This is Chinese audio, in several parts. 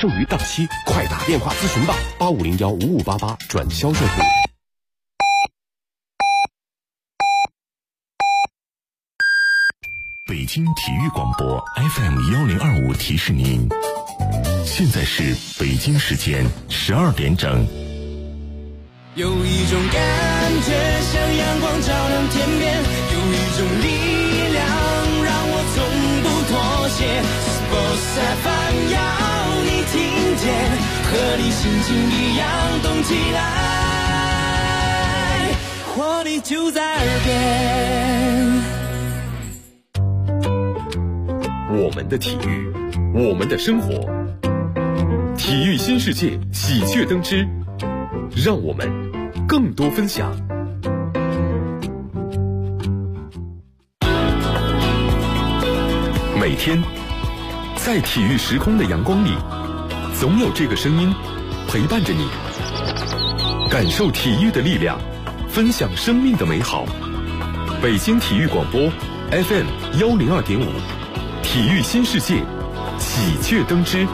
剩余档期，快打电话咨询吧，85015588转销售部。 北京体育广播 FM1025提示您，现在是北京时间12点整。 有一种感觉像阳光照亮天边，有一种力量让我从不妥协。Sports FM 要你听见，和你心情一样动起来，活力就在耳边。 我们的体育，我们的生活，体育新世界喜鹊登枝，让我们更多分享。每天在体育时空的阳光里，总有这个声音陪伴着你，感受体育的力量，分享生命的美好。北京体育广播 FM102.5，体育新世界喜鹊登枝。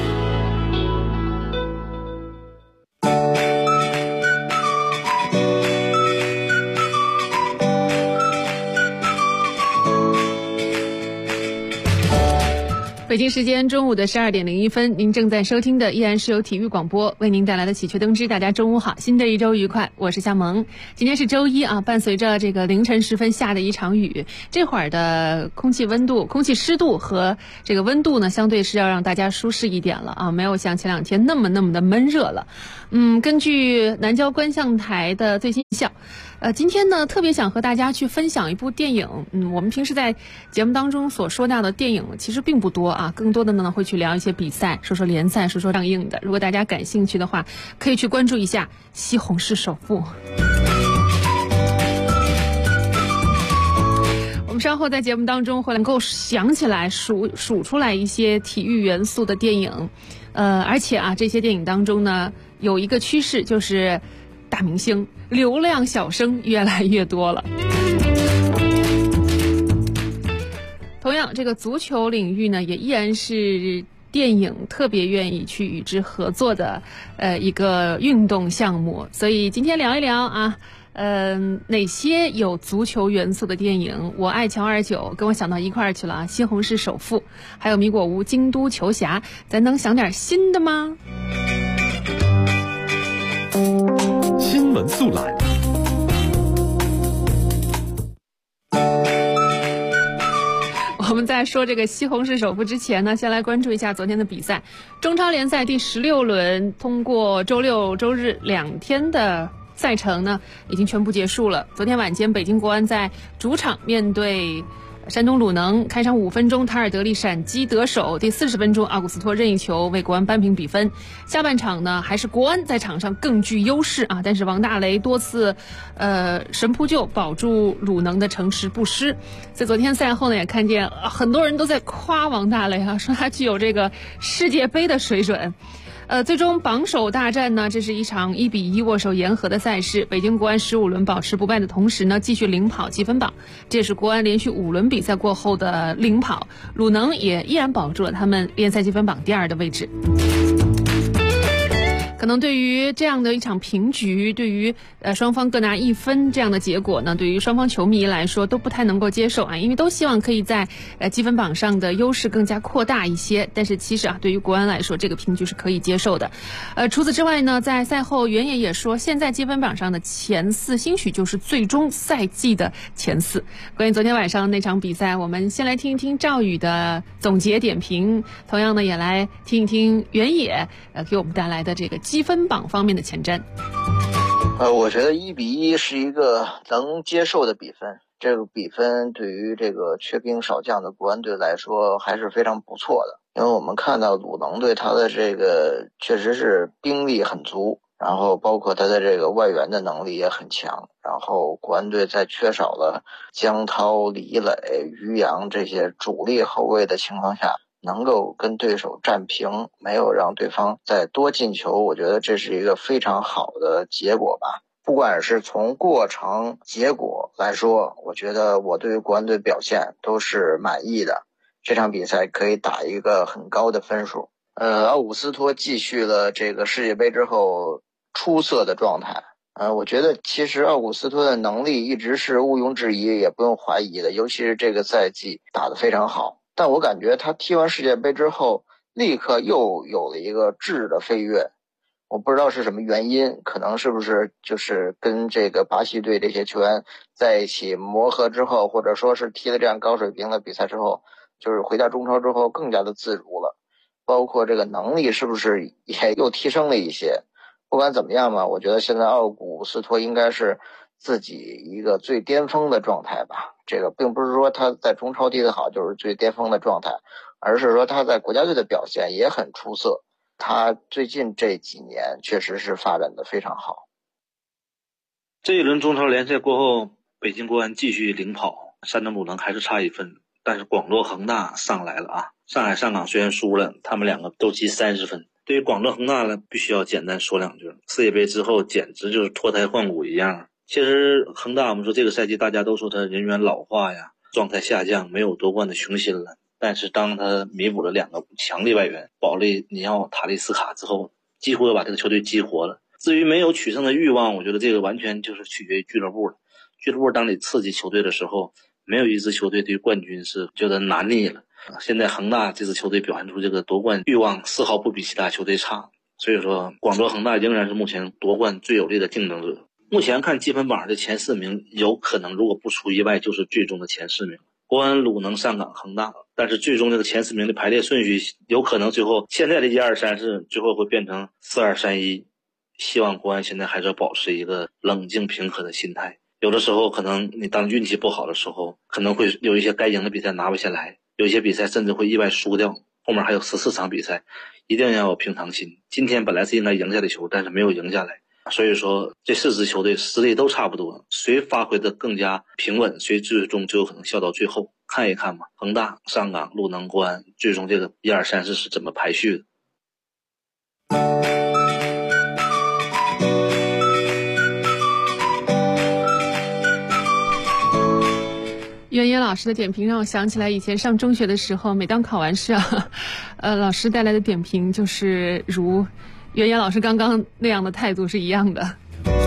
北京时间中午的12点01分，您正在收听的依然是由体育广播为您带来的喜鹊登枝。大家中午好，新的一周愉快，我是夏萌。今天是周一啊，伴随着这个凌晨时分下的一场雨，这会儿的空气温度、空气湿度和这个温度呢，相对是要让大家舒适一点了啊，没有像前两天那么的闷热了。根据南郊观象台的最新气象。今天呢，特别想和大家去分享一部电影。我们平时在节目当中所说到的电影其实并不多啊，更多的呢会去聊一些比赛，说说联赛，说说上映的。如果大家感兴趣的话，可以去关注一下《西红柿首富》。我们稍后在节目当中会能够想起来数出来一些体育元素的电影，而且啊，这些电影当中呢有一个趋势，就是大明星、流量小生越来越多了。同样，这个足球领域呢，也依然是电影特别愿意去与之合作的一个运动项目。所以今天聊一聊啊，哪些有足球元素的电影？我爱乔29跟我想到一块儿去了啊，西红柿首富，还有米果屋京都球侠，咱能想点新的吗？ 新闻速览。 我们在说这个西红柿首富之前呢，先来关注一下昨天的比赛。中超联赛第16轮通过周六周日2天的赛程呢，已经全部结束了。昨天晚间，北京国安在主场面对山东鲁能，开场5分钟，塔尔德利闪击得手，第40分钟，奥古斯托任意球为国安扳平比分。下半场呢，还是国安在场上更具优势啊，但是王大雷多次神扑救，保住鲁能的城池不失。在昨天赛后呢，也看见很多人都在夸王大雷啊，说他具有这个世界杯的水准。最终榜首大战呢，这是一场1-1握手言和的赛事。北京国安15轮保持不败的同时呢，继续领跑积分榜，这是国安连续5轮比赛过后的领跑。鲁能也依然保住了他们联赛积分榜第2的位置。可能对于这样的一场平局，对于双方各拿1分这样的结果呢，对于双方球迷来说都不太能够接受啊，因为都希望可以在积分榜上的优势更加扩大一些。但是其实啊，对于国安来说，这个平局是可以接受的。除此之外呢，在赛后原野也说，现在积分榜上的前4兴许就是最终赛季的前4。关于昨天晚上那场比赛，我们先来听一听赵宇的总结点评，同样呢也来听一听原野给我们带来的这个积分榜方面的前瞻。 我觉得1-1是一个能接受的比分，这个比分对于这个缺兵少将的国安队来说还是非常不错的。因为我们看到鲁能队他的这个确实是兵力很足，然后包括他的这个外援的能力也很强，然后国安队在缺少了江涛、李磊、于洋这些主力后卫的情况下，能够跟对手战平，没有让对方再多进球，我觉得这是一个非常好的结果吧。不管是从过程结果来说，我觉得我对于国安队表现都是满意的，这场比赛可以打一个很高的分数。 奥古斯托继续了这个世界杯之后出色的状态。我觉得其实奥古斯托的能力一直是毋庸置疑也不用怀疑的，尤其是这个赛季打得非常好。但我感觉他踢完世界杯之后立刻又有了一个质的飞跃，我不知道是什么原因，可能是不是就是跟这个巴西队这些球员在一起磨合之后，或者说是踢了这样高水平的比赛之后，就是回到中超之后更加的自如了，包括这个能力是不是也又提升了一些。不管怎么样嘛，我觉得现在奥古斯托应该是自己一个最巅峰的状态吧。这个并不是说他在中超踢得好就是最巅峰的状态，而是说他在国家队的表现也很出色。他最近这几年确实是发展的非常好。 这一轮中超联赛过后，北京国安继续领跑，山东鲁能还是差1分，但是广州恒大上来了啊！上海上港虽然输了，他们两个都积30分。对于广州恒大呢，必须要简单说两句。世界杯之后简直就是脱胎换骨一样。其实恒大我们说这个赛季大家都说他人员老化呀，状态下降，没有夺冠的雄心了。但是当他弥补了2个强力外援保利尼奥、塔利斯卡之后，几乎要把这个球队激活了。至于没有取胜的欲望，我觉得这个完全就是取决于俱乐部了。俱乐部当你刺激球队的时候，没有一支球队对冠军是觉得难腻了。现在恒大这支球队表现出这个夺冠欲望丝毫不比其他球队差，所以说广州恒大仍然是目前夺冠最有力的竞争者。目前看积分榜的前4名，有可能如果不出意外就是最终的前4名，国安、鲁能、上港、恒大。但是最终这个前4名的排列顺序有可能最后现在的1、2、3、4最后会变成4、2、3、1。希望国安现在还是要保持一个冷静平和的心态。有的时候可能你当运气不好的时候，可能会有一些该赢的比赛拿不下来，有一些比赛甚至会意外输掉，后面还有14场比赛，一定要有平常心。今天本来是应该赢下的球，但是没有赢下来，所以说这4支球队实力都差不多，谁发挥的更加平稳，谁最终就有可能笑到最后。看一看吧，恒大、上港、鲁能、国安最终这个1、2、3、4是怎么排序的。 袁野老师的点评让我想起来以前上中学的时候，每当考完试啊，老师带来的点评就是如袁野老师刚刚那样的态度是一样的。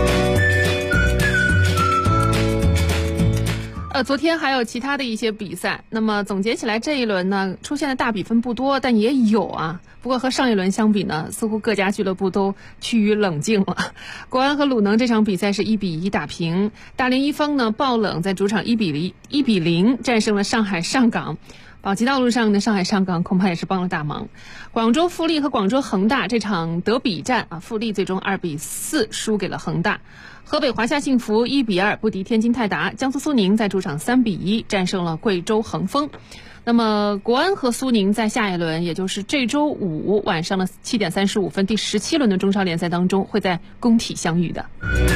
昨天还有其他的一些比赛，那么总结起来这一轮呢，出现的大比分不多，但也有啊。不过和上一轮相比呢，似乎各家俱乐部都趋于冷静了。国安和鲁能这场比赛是1-1打平，大连一方呢爆冷在主场1比0战胜了上海上港。保级道路上的上海上港恐怕也是帮了大忙。广州富力和广州恒大这场德比战啊，富力最终2比4输给了恒大。河北华夏幸福1比2不敌天津泰达，江苏苏宁在主场3比1战胜了贵州恒丰。那么国安和苏宁在下一轮，也就是这周5晚上的7点35分第17轮的中超联赛当中，会在工体相遇的。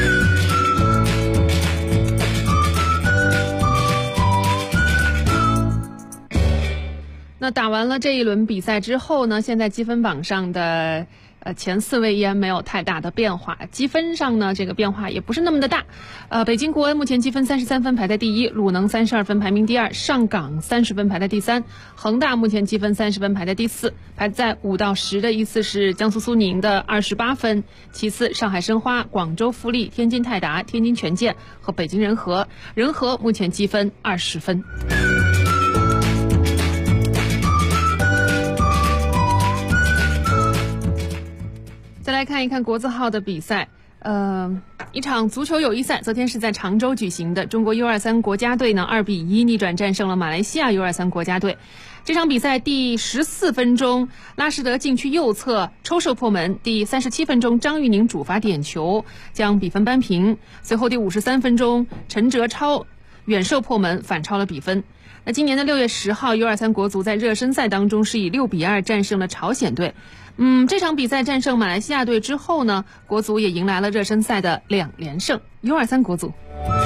那打完了这一轮比赛之后呢，现在积分榜上的前4位依然没有太大的变化，积分上呢这个变化也不是那么的大。北京国安目前积分33分排在第1，鲁能32分排名第2，上港30分排在第3，恒大目前积分30分排在第4，排在5到10的依次是江苏苏宁的28分，其次上海申花、广州富力、天津泰达、天津权健和北京人和，人和目前积分20分。再来看一看国字号的比赛，一场足球友谊赛，昨天是在常州举行的。中国 U23 国家队呢2比1逆转战胜了马来西亚 U23 国家队。这场比赛第14分钟，拉什德禁区右侧抽射破门；第37分钟，张玉宁主罚点球，将比分扳平。随后第53分钟，陈哲超远射破门，反超了比分。那今年的6月10号 U23 国足在热身赛当中是以6比2战胜了朝鲜队。这场比赛战胜马来西亚队之后呢，国足也迎来了热身赛的2连胜。U23 国足。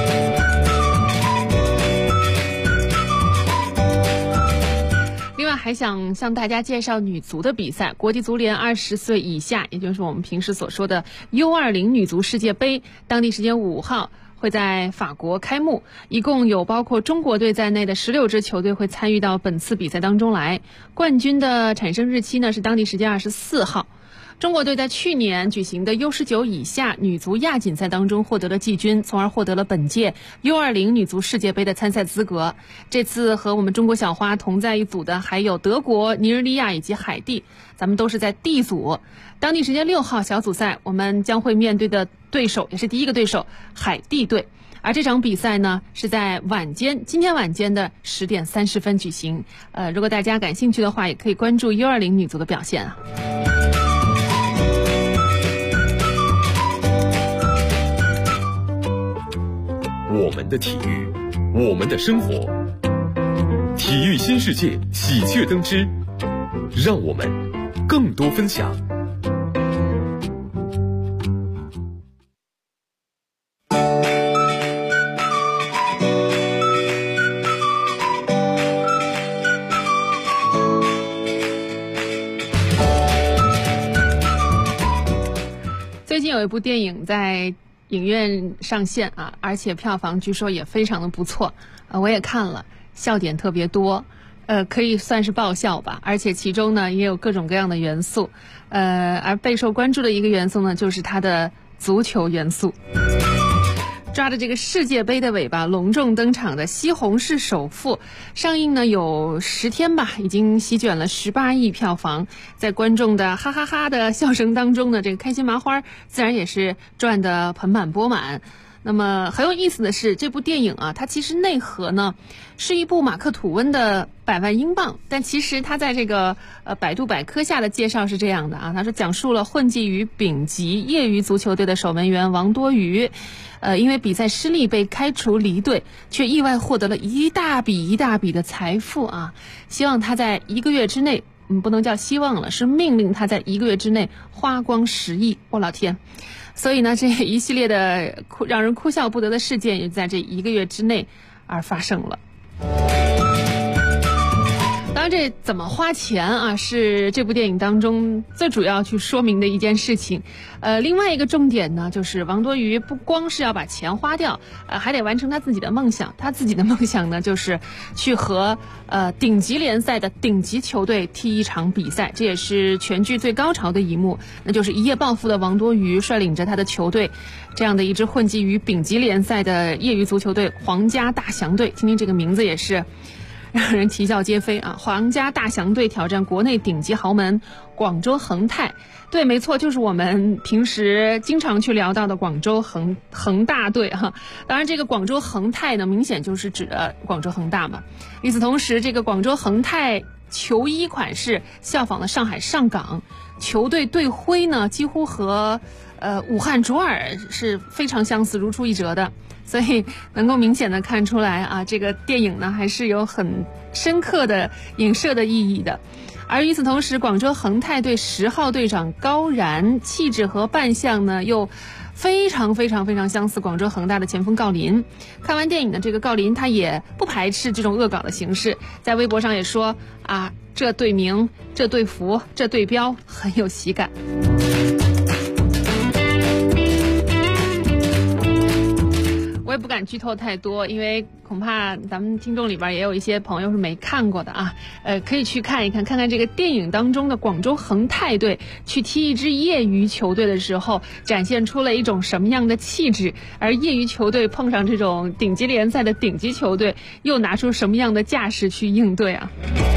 另外还想向大家介绍女足的比赛，国际足联20岁以下，也就是我们平时所说的 U20 女足世界杯，当地时间5号会在法国开幕，一共有包括中国队在内的16支球队会参与到本次比赛当中来。冠军的产生日期呢是当地时间24号。中国队在去年举行的 U19 以下女足亚锦赛当中获得了季军，从而获得了本届 U20 女足世界杯的参赛资格。这次和我们中国小花同在一组的还有德国、尼日利亚以及海地，咱们都是在 D 组。当地时间6号小组赛，我们将会面对的对手也是第一个对手海地队。而这场比赛呢是在今天晚间的10点30分举行。如果大家感兴趣的话，也可以关注 U20 女足的表现啊。 我们的体育，我们的生活，体育新世界喜鹊登枝，让我们更多分享。 最近有一部电影在影院上线啊，而且票房据说也非常的不错，我也看了，笑点特别多，可以算是爆笑吧，而且其中呢也有各种各样的元素，而备受关注的一个元素呢就是它的足球元素。抓着这个世界杯的尾巴隆重登场的《西红柿首富》上映呢有10天吧，已经席卷了18亿票房，在观众的哈哈哈的笑声当中呢，这个开心麻花自然也是赚得盆满钵满。那么很有意思的是，这部电影啊，它其实内核呢是一部马克吐温的100万英镑，但其实它在这个百度百科下的介绍是这样的啊，它是讲述了混迹于丙级业余足球队的守门员王多鱼，因为比赛失利被开除离队，却意外获得了一大笔的财富啊！希望他在1个月之内，不能叫希望了，是命令他在1个月之内花光10亿，我老天！所以呢，这一系列的让人哭笑不得的事件也在这1个月之内而发生了。当然，这怎么花钱啊，是这部电影当中最主要去说明的一件事情。另外一个重点呢，就是王多鱼不光是要把钱花掉，还得完成他自己的梦想。他自己的梦想呢，就是去和顶级联赛的顶级球队踢一场比赛。这也是全剧最高潮的一幕，那就是一夜暴富的王多鱼率领着他的球队，这样的一支混迹于丙级联赛的业余足球队皇家大祥队。听听这个名字也是让人啼笑皆非啊！皇家大祥队挑战国内顶级豪门广州恒泰，对，没错，就是我们平时经常去聊到的广州恒大队哈。当然，这个广州恒泰呢，明显就是指的广州恒大嘛。与此同时，这个广州恒泰球衣款式效仿了上海上港，球队队徽呢几乎和武汉卓尔是非常相似，如出一辙的。所以能够明显的看出来啊，这个电影呢还是有很深刻的影射的意义的。而与此同时，广州恒泰队10号队长高然气质和扮相呢又非常相似广州恒大的前锋郜林。看完电影的这个郜林，他也不排斥这种恶搞的形式，在微博上也说啊，这队名、这队服、这队标很有喜感。我也不敢剧透太多，因为恐怕咱们听众里边也有一些朋友是没看过的啊。可以去看一看，看看这个电影当中的广州恒泰队去踢一支业余球队的时候，展现出了一种什么样的气质，而业余球队碰上这种顶级联赛的顶级球队，又拿出什么样的架势去应对啊。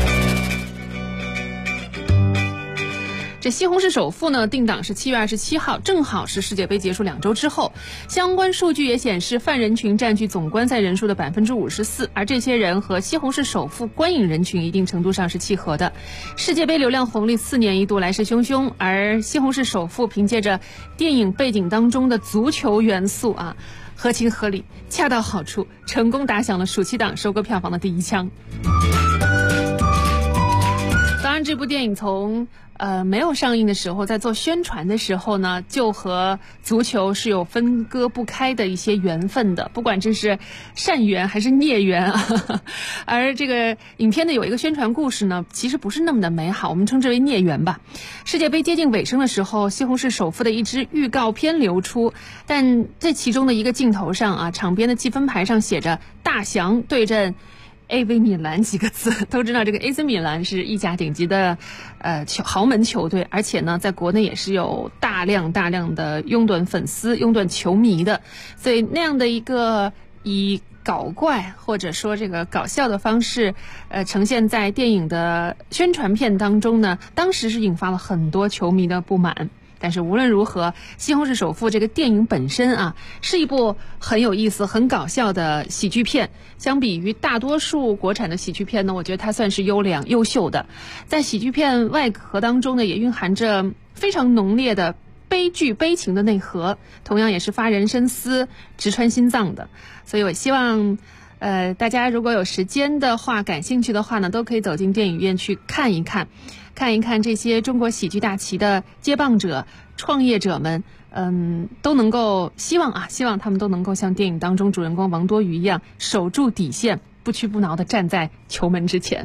这西红柿首富呢，定档是7月27号，正好是世界杯结束2周之后。相关数据也显示，泛人群占据总观赛人数的54%，而这些人和西红柿首富观影人群一定程度上是契合的。世界杯流量红利4年一度来势汹汹，而西红柿首富凭借着电影背景当中的足球元素啊，合情合理，恰到好处，成功打响了暑期档收割票房的第一枪。当然， 然这部电影从没有上映的时候，在做宣传的时候呢，就和足球是有分割不开的一些缘分的，不管这是善缘还是孽缘啊。而这个影片的有一个宣传故事呢，其实不是那么的美好，我们称之为孽缘吧。世界杯接近尾声的时候，西红柿首富的一支预告片流出，但这其中的一个镜头上啊，场边的积分牌上写着大翔对阵AC 米兰几个字。都知道这个 AC 米兰是意甲顶级的豪门球队，而且呢在国内也是有大量的拥趸粉丝、拥趸球迷的，所以那样的一个以搞怪或者说这个搞笑的方式呈现在电影的宣传片当中呢，当时是引发了很多球迷的不满。但是无论如何，西红柿首富这个电影本身啊，是一部很有意思、很搞笑的喜剧片。相比于大多数国产的喜剧片呢，我觉得它算是优秀的。在喜剧片外壳当中呢，也蕴含着非常浓烈的悲剧悲情的内核，同样也是发人深思、直穿心脏的。所以我希望大家如果有时间的话、感兴趣的话呢，都可以走进电影院去看一看这些中国喜剧大旗的接棒者、创业者们，都能够希望他们都能够像电影当中主人公王多鱼一样，守住底线，不屈不挠地站在球门之前。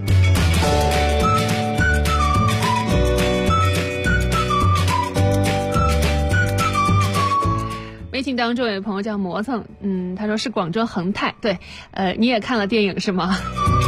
微信当中有位朋友叫磨蹭，他说是广州恒泰，对，你也看了电影是吗？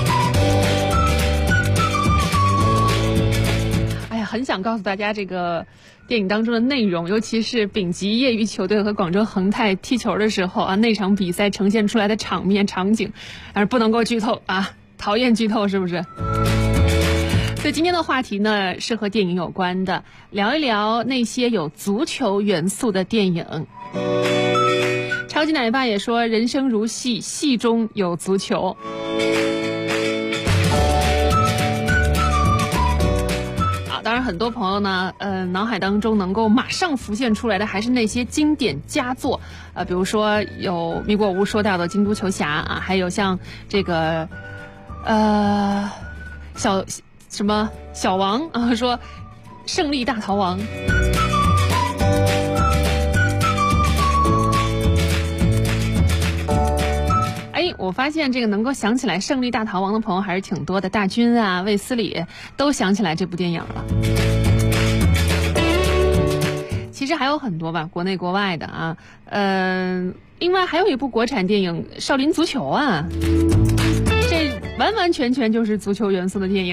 很想告诉大家这个电影当中的内容，尤其是丙级业余球队和广州恒泰踢球的时候啊，那场比赛呈现出来的场面场景，而不能够剧透啊，讨厌剧透是不是？所以今天的话题呢是和电影有关的，聊一聊那些有足球元素的电影。超级奶爸也说人生如戏，戏中有足球。当然很多朋友呢脑海当中能够马上浮现出来的还是那些经典佳作，比如说有米果屋说到的京都球侠啊，还有像这个小王啊，说胜利大逃亡。我发现这个能够想起来胜利大逃亡的朋友还是挺多的，大军啊、卫斯理都想起来这部电影了。其实还有很多吧，国内国外的啊，另外还有一部国产电影《少林足球》啊，这完完全全就是足球元素的电影。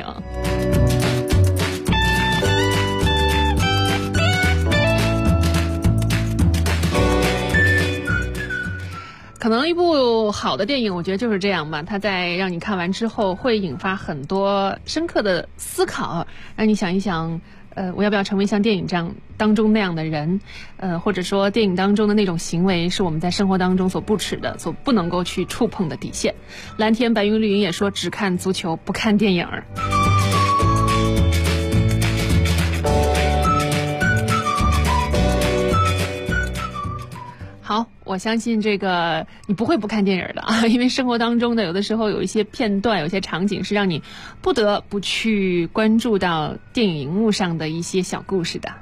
可能一部好的电影我觉得就是这样吧，它在让你看完之后会引发很多深刻的思考，让你想一想我要不要成为像电影当中那样的人，或者说电影当中的那种行为是我们在生活当中所不耻的、所不能够去触碰的底线。蓝天白云绿云也说只看足球不看电影。好，我相信这个你不会不看电影的啊，因为生活当中的有的时候有一些片段、有些场景是让你不得不去关注到电影荧幕上的一些小故事的。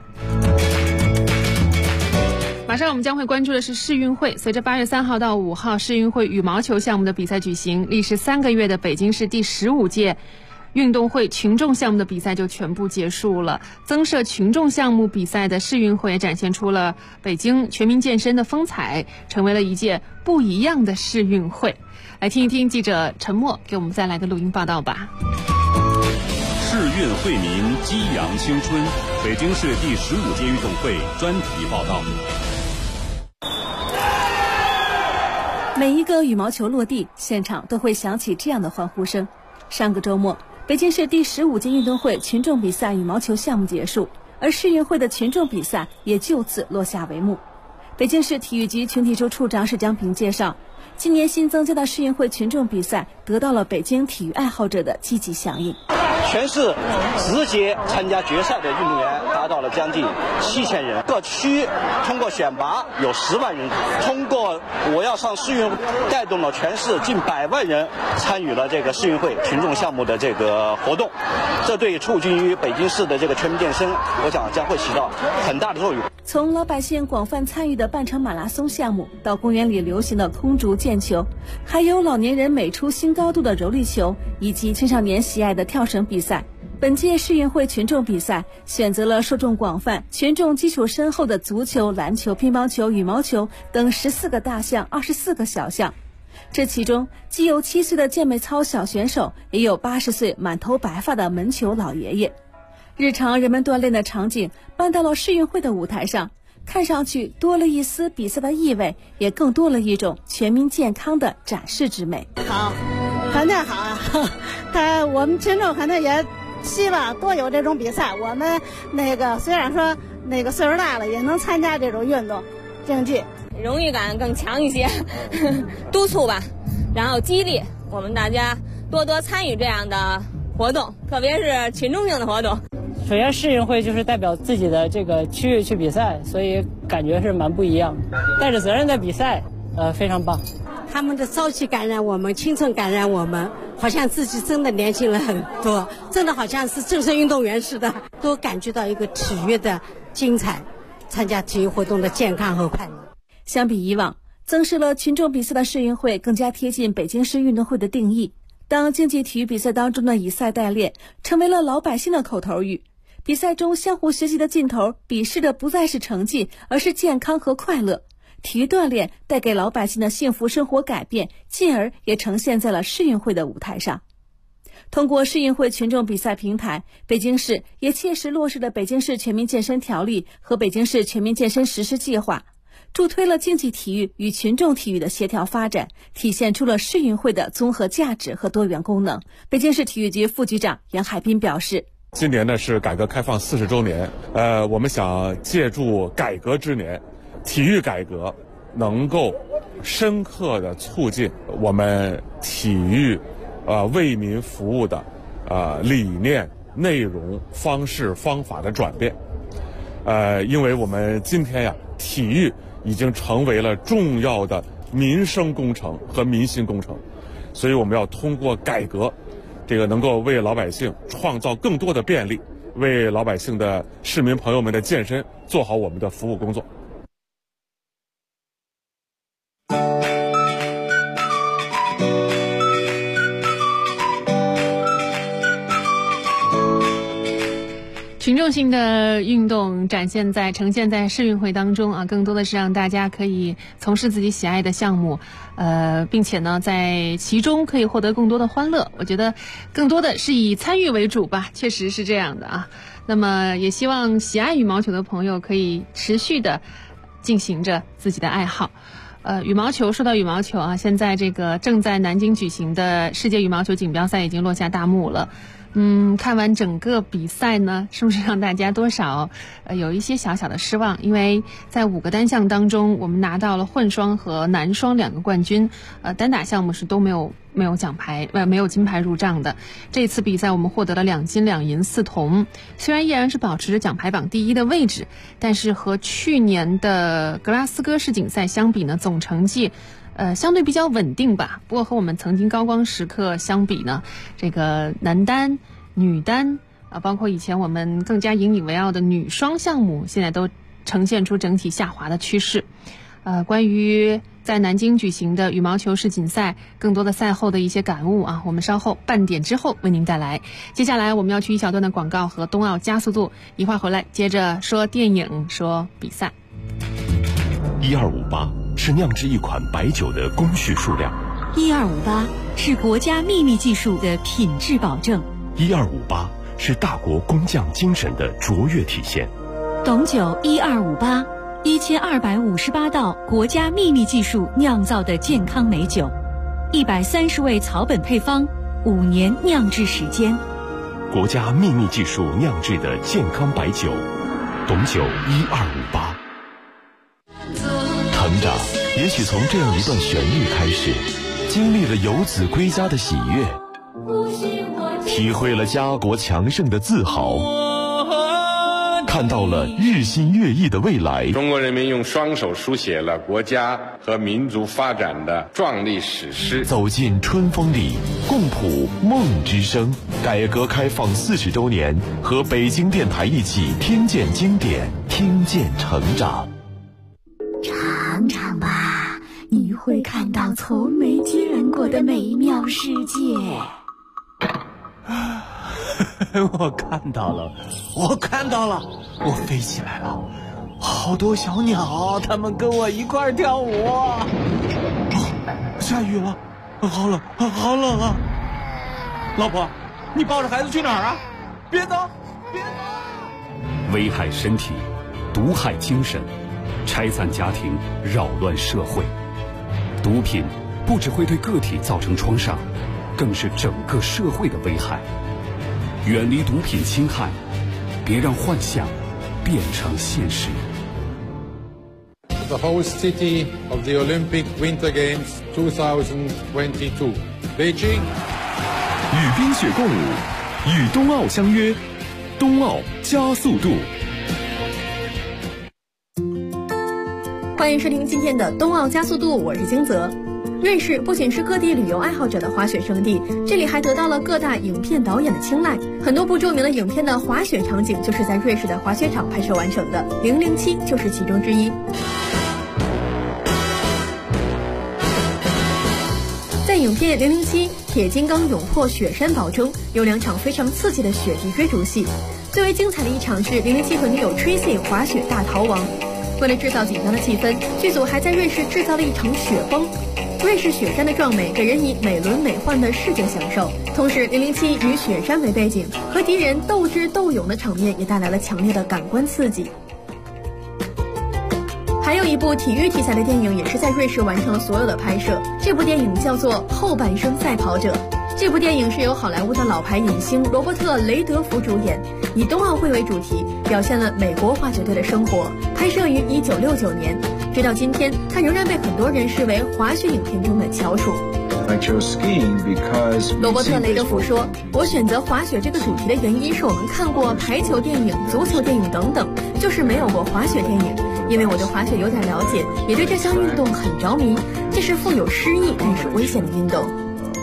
马上我们将会关注的是世运会，随着8月3号到5号世运会羽毛球项目的比赛举行，历时3个月的北京市第15届运动会群众项目的比赛就全部结束了，增设群众项目比赛的世运会也展现出了北京全民健身的风采，成为了一届不一样的世运会。来听一听记者陈默给我们再来的录音报道吧。 世运惠民，激扬青春，北京市第15届运动会专题报道。 每一个羽毛球落地，现场都会响起这样的欢呼声。上个周末，北京市第15届运动会群众比赛羽毛球项目结束，而世运会的群众比赛也就此落下帷幕。北京市体育局群体处处长史江平介绍，今年新增加的世运会群众比赛得到了北京体育爱好者的积极响应。 全市直接参加决赛的运动员达到了将近7000人，各区通过选拔有10万人，通过我要上世运会带动了全市近100万人参与了这个世运会群众项目的这个活动。 这对促进于北京市的这个全民健身，我想将会起到很大的作用。 从老百姓广泛参与的半程马拉松项目，到公园里流行的空竹毽球，还有老年人美出新高度的柔力球，以及青少年喜爱的跳绳比赛。本届世运会群众比赛选择了受众广泛、群众基础深厚的足球、篮球、乒乓球、羽毛球等14个大项、24个小项。这其中既有7岁的健美操小选手，也有80岁满头白发的门球老爷爷。日常人们锻炼的场景搬到了世运会的舞台上，看上去多了一丝比赛的意味，也更多了一种全民健康的展示之美。 好，肯定好啊！我们群众肯定也希望多有这种比赛。我们虽然说岁数大了，也能参加这种运动竞技， 荣誉感更强一些，督促吧，然后激励我们大家多多参与这样的活动，特别是群众性的活动。 首先世运会就是代表自己的这个区域去比赛，所以感觉是蛮不一样，带着责任的比赛，非常棒。 他们的朝气感染我们，青春感染我们，好像自己真的年轻了很多，真的好像是正式运动员似的，都感觉到一个体育的精彩，参加体育活动的健康和快乐。 相比以往，增设了群众比赛的世运会更加贴近北京市运动会的定义。当竞技体育比赛当中的以赛代练成为了老百姓的口头语，比赛中相互学习的劲头比试的不再是成绩，而是健康和快乐。体育锻炼带给老百姓的幸福生活改变，进而也呈现在了世运会的舞台上。通过世运会群众比赛平台，北京市也切实落实了北京市全民健身条例和北京市全民健身实施计划，助推了竞技体育与群众体育的协调发展，体现出了世运会的综合价值和多元功能。北京市体育局副局长袁海滨表示， 今年呢是改革开放40周年，我们想借助改革之年，体育改革能够深刻地促进我们体育为民服务的理念、内容、方式、方法的转变。因为我们今天呀，体育已经成为了重要的民生工程和民心工程，所以我们要通过改革，能够为老百姓创造更多的便利，为老百姓的市民朋友们的健身做好我们的服务工作。 群众性的运动呈现在世运会当中啊，更多的是让大家可以从事自己喜爱的项目，并且呢，在其中可以获得更多的欢乐。我觉得更多的是以参与为主吧，确实是这样的啊。那么也希望喜爱羽毛球的朋友可以持续的进行着自己的爱好。羽毛球，说到羽毛球啊，现在这个正在南京举行的世界羽毛球锦标赛已经落下大幕了。看完整个比赛呢，是不是让大家多少有一些小小的失望？因为在5个单项当中，我们拿到了混双和男双2个冠军，单打项目是都没有奖牌，没有金牌入账的。这次比赛我们获得了2金2银4铜，虽然依然是保持着奖牌榜第1的位置，但是和去年的格拉斯哥世锦赛相比呢，总成绩相对比较稳定吧。不过和我们曾经高光时刻相比呢，这个男单、女单包括以前我们更加引以为傲的女双项目，现在都呈现出整体下滑的趋势。关于在南京举行的羽毛球世锦赛更多的赛后的一些感悟啊，我们稍后半点之后为您带来。接下来我们要去一小段的广告和冬奥加速度，一会儿回来接着说电影，说比赛。 1258是酿制一款白酒的工序数量 ，1258是国家秘密技术的品质保证 ，1258是大国工匠精神的卓越体现。 董酒1258 1258道国家秘密技术酿造的健康美酒，130味草本配方，5年酿制时间， 国家秘密技术酿制的健康白酒，董酒1258。成长也许从这样一段旋律开始，经历了游子归家的喜悦，体会了家国强盛的自豪， 看到了日新月异的未来。 中国人民用双手书写了国家和民族发展的壮丽史诗。 走进春风里，共谱梦之声。改革开放40周年，和北京电台一起听见经典，听见成长。 尝尝吧，你会看到从没见过的美妙世界。 我看到了，我飞起来了，好多小鸟，它们跟我一块跳舞。下雨了，好冷啊！老婆，你抱着孩子去哪儿啊？别走！ 危害身体，毒害精神，拆散家庭，扰乱社会。毒品不只会对个体造成创伤，更是整个社会的危害。远离毒品侵害，别让幻想变成现实。 The host city of the Olympic Winter Games 2022, Beijing. 与冰雪共舞，与冬奥相约，冬奥加速度。 欢迎收听今天的冬奥加速度，我是金泽。瑞士不仅是各地旅游爱好者的滑雪胜地，这里还得到了各大影片导演的青睐。很多部著名的影片的滑雪场景就是在瑞士的滑雪场拍摄完成的，《007》就是其中之一。在影片《007：铁金刚勇破雪山堡》中，有2场非常刺激的雪地追逐戏。最为精彩的一场是007和女友 Tracy 滑雪大逃亡。为了制造紧张的气氛，剧组还在瑞士制造了一场雪崩。瑞士雪山的壮美给人以美轮美奂的视觉享受，同时007以雪山为背景，和敌人斗智斗勇的场面也带来了强烈的感官刺激。还有一部体育题材的电影也是在瑞士完成了所有的拍摄，这部电影叫做《后半生赛跑者》。这部电影是由好莱坞的老牌影星罗伯特·雷德福主演，以冬奥会为主题，表现了美国滑雪队的生活。拍摄于1969年，直到今天，它仍然被很多人视为滑雪影片中的翘楚。罗伯特·雷德福说：“我选择滑雪这个主题的原因是我们看过排球电影、足球电影等等，就是没有过滑雪电影。因为我对滑雪有点了解，也对这项运动很着迷。这是富有诗意但是危险的运动。”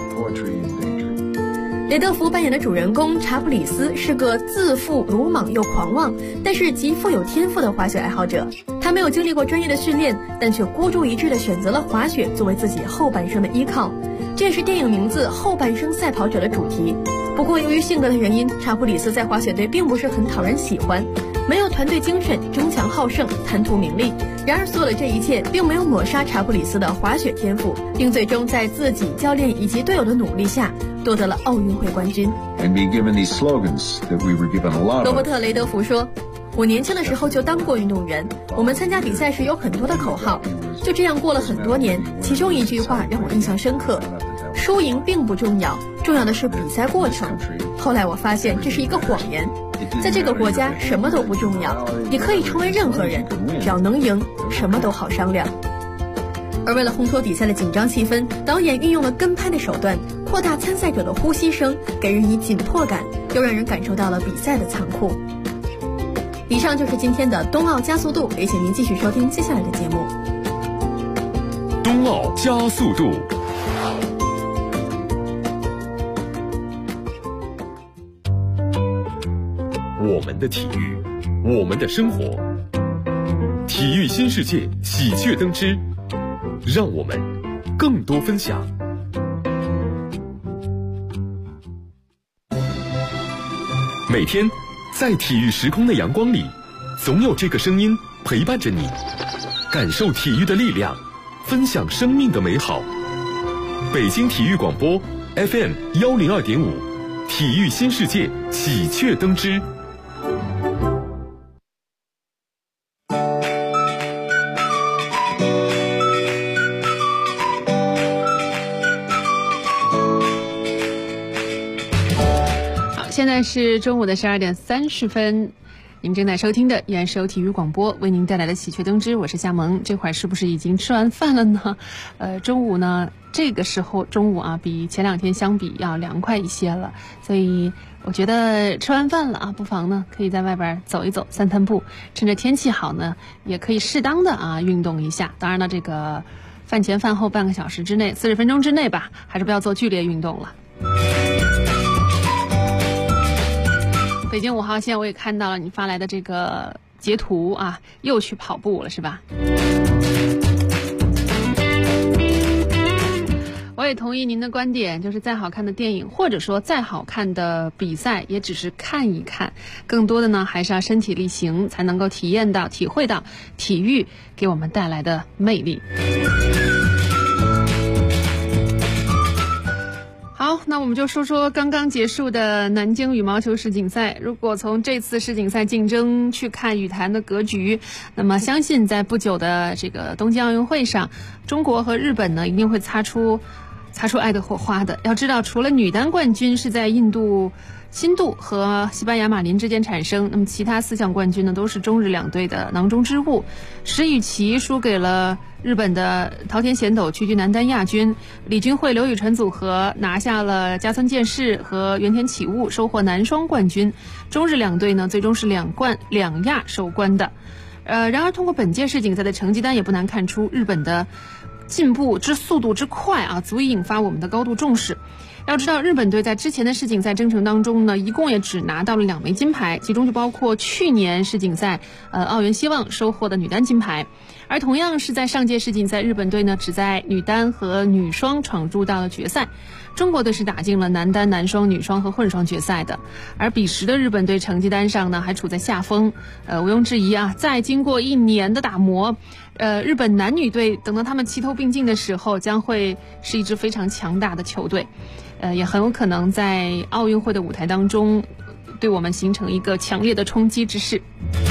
雷德福扮演的主人公查普里斯是个自负、鲁莽又狂妄，但是极富有天赋的滑雪爱好者。他没有经历过专业的训练，但却孤注一掷地选择了滑雪作为自己后半生的依靠。这也是电影名字《后半生赛跑者》的主题。不过由于性格的原因，查普里斯在滑雪队并不是很讨人喜欢，没有团队精神，争强好胜，贪图名利。然而所有的这一切并没有抹杀查普里斯的滑雪天赋，并最终在自己、教练以及队友的努力下夺得了奥运会冠军。罗伯特·雷德福说：“我年轻的时候就当过运动员，我们参加比赛时有很多的口号，就这样过了很多年。其中一句话让我印象深刻：输赢并不重要，重要的是比赛过程。后来我发现这是一个谎言，在这个国家什么都不重要，你可以成为任何人，只要能赢，什么都好商量。”而为了烘托比赛的紧张气氛，导演运用了跟拍的手段，扩大参赛者的呼吸声，给人以紧迫感，又让人感受到了比赛的残酷。以上就是今天的冬奥加速度，也请您继续收听接下来的节目。 冬奥加速度。我们的体育，我们的生活，体育新世界喜鹊登枝，让我们更多分享。每天在体育时空的阳光里，总有这个声音陪伴着你，感受体育的力量，分享生命的美好。北京体育广播 FM 102.5，体育新世界喜鹊登枝。 现在是中午的12点30分， 您正在收听的依然是由体育广播为您带来的喜鹊登枝，我是夏萌。这会儿是不是已经吃完饭了呢？中午呢，这个时候中午啊，比前2天相比要凉快一些了，所以我觉得吃完饭了啊，不妨呢可以在外边走一走，散散步，趁着天气好呢，也可以适当的啊运动一下。当然了，这个饭前饭后半个小时之内，40分钟之内吧，还是不要做剧烈运动了。北京5号线我也看到了你发来的这个截图啊，又去跑步了是吧？我也同意您的观点，就是再好看的电影或者说再好看的比赛也只是看一看，更多的呢还是要身体力行，才能够体会到体育给我们带来的魅力。好，那我们就说说刚刚结束的南京羽毛球世锦赛。如果从这次世锦赛竞争去看羽坛的格局，那么相信在不久的这个东京奥运会上，中国和日本呢一定会擦出爱的火花的。要知道，除了女单冠军是在印度新度和西班牙马林之间产生，那么其他4项冠军呢都是中日两队的囊中之物。石宇奇输给了日本的桃田贤斗，屈居男单亚军。李俊慧、刘雨辰组合拿下了加村健士和原田启悟，收获男双冠军。中日两队呢最终是2冠2亚收官的。然而通过本届世锦赛的成绩单也不难看出，日本的进步之速度之快啊，足以引发我们的高度重视。要知道，日本队在之前的世锦赛征程当中呢，一共也只拿到了2枚金牌，其中就包括去年世锦赛奥原希望收获的女单金牌。而同样是在上届世锦赛，日本队呢只在女单和女双闯入到了决赛，中国队是打进了男单、男双、女双和混双决赛的。而彼时的日本队成绩单上呢还处在下风，毋庸置疑啊，在经过1年的打磨，日本男女队等到他们齐头并进的时候，将会是一支非常强大的球队，也很有可能在奥运会的舞台当中对我们形成一个强烈的冲击之势。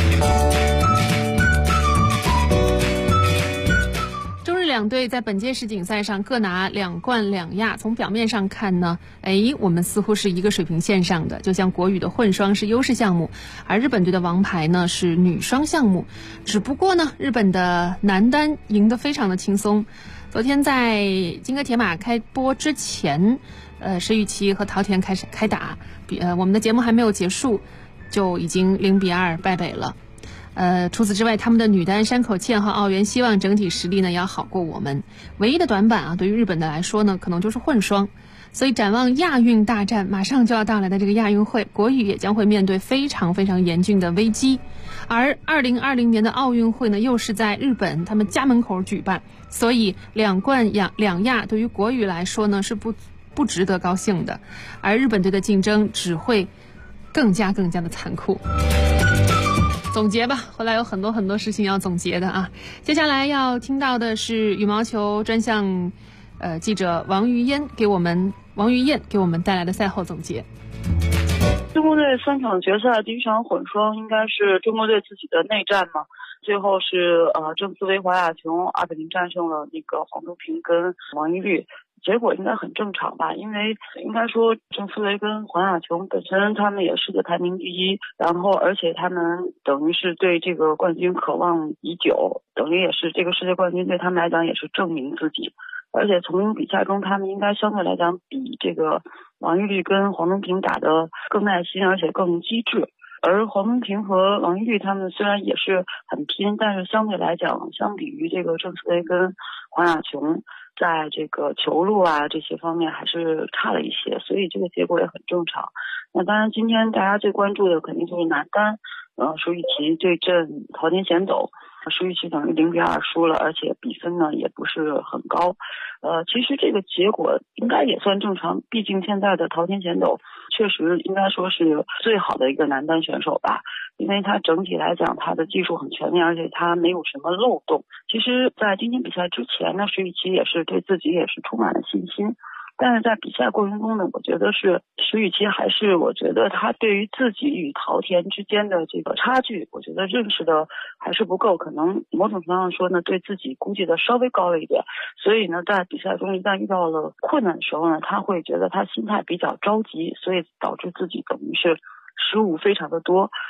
中日两队在本届世锦赛上各拿2冠2亚，从表面上看呢，我们似乎是一个水平线上的，就像国羽的混双是优势项目，而日本队的王牌呢是女双项目。只不过呢，日本的男单赢得非常的轻松。昨天在金戈铁马开播之前，石宇奇和桃田开始开打，我们的节目还没有结束，就已经0-2败北了。除此之外，他们的女单山口茜和奥原希望整体实力呢要好过我们，唯一的短板啊，对于日本的来说呢，可能就是混双。所以展望亚运大战马上就要到来的这个亚运会，国羽也将会面对非常非常严峻的危机。而2020年的奥运会呢，又是在日本他们家门口举办，所以2冠2亚对于国羽来说呢是不值得高兴的，而日本队的竞争只会更加的残酷。总结吧，后来有很多事情要总结的啊。接下来要听到的是羽毛球专项记者王于燕给我们带来的赛后总结。 中国队3场决赛，第1场混双应该是中国队自己的内战嘛，最后是郑思维、华雅琼2-0战胜了那个黄东萍跟王懿律。结果应该很正常吧，因为应该说郑思维跟黄雅琼本身他们也世界排名第1，然后而且他们等于是对这个冠军渴望已久，等于也是这个世界冠军对他们来讲也是证明自己，而且从比赛中他们应该相对来讲比这个王懿律跟黄东萍打得更耐心，而且更机智。而黄东萍和王懿律他们虽然也是很拼，但是相对来讲，相比于这个郑思维跟黄雅琼，在这个球路啊这些方面还是差了一些，所以这个结果也很正常。那当然今天大家最关注的肯定就是男单，石宇奇对阵桃田贤斗，石宇奇等于0-2输了，而且比分呢也不是很高。其实这个结果应该也算正常，毕竟现在的桃田贤斗确实应该说是最好的一个男单选手吧，因为他整体来讲他的技术很全面，而且他没有什么漏洞。其实在今天比赛之前呢，石宇奇也是对自己也是充满了信心，但是在比赛过程中呢，我觉得是石宇奇我觉得他对于自己与桃田之间的这个差距，我觉得认识的还是不够，可能某种程度上说呢，对自己估计的稍微高了一点，所以呢，在比赛中一旦遇到了困难的时候呢，他会觉得他心态比较着急，所以导致自己等于是失误非常的多。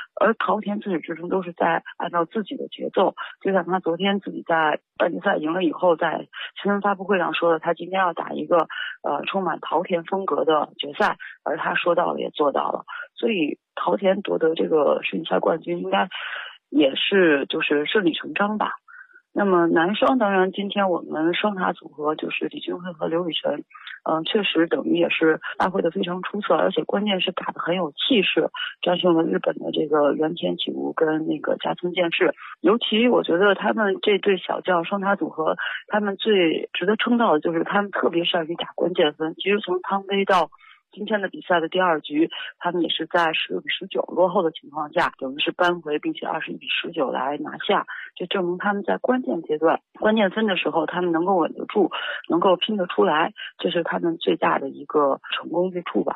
而桃田自始至终都是在按照自己的节奏，就像他昨天自己在半决赛赢了以后，在新闻发布会上说的，他今天要打一个充满桃田风格的决赛，而他说到了也做到了，所以桃田夺得这个世锦赛冠军应该也是就是顺理成章吧。那么男双当然今天我们双塔组合就是李俊慧和刘雨辰，确实等于也是发挥的非常出色，而且关键是打得很有气势，战胜了日本的这个原田启吾跟那个加村健士。尤其我觉得他们这对小将双塔组合，他们最值得称道的就是他们特别善于打关键分。其实从汤杯到今天的比赛的第2局，他们也是在16比19落后的情况下，等于是扳回，并且21比19来拿下。这证明他们在关键阶段、关键分的时候，他们能够稳得住，能够拼得出来，这是他们最大的一个成功之处吧。